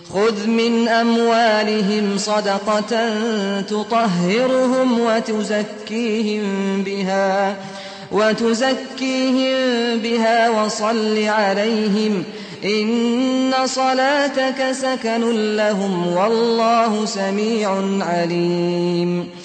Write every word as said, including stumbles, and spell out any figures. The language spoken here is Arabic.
خذ من أموالهم صدقة تطهرهم وتزكيهم بها وتزكيهم بها وصل عليهم إن صلاتك سكن لهم والله سميع عليم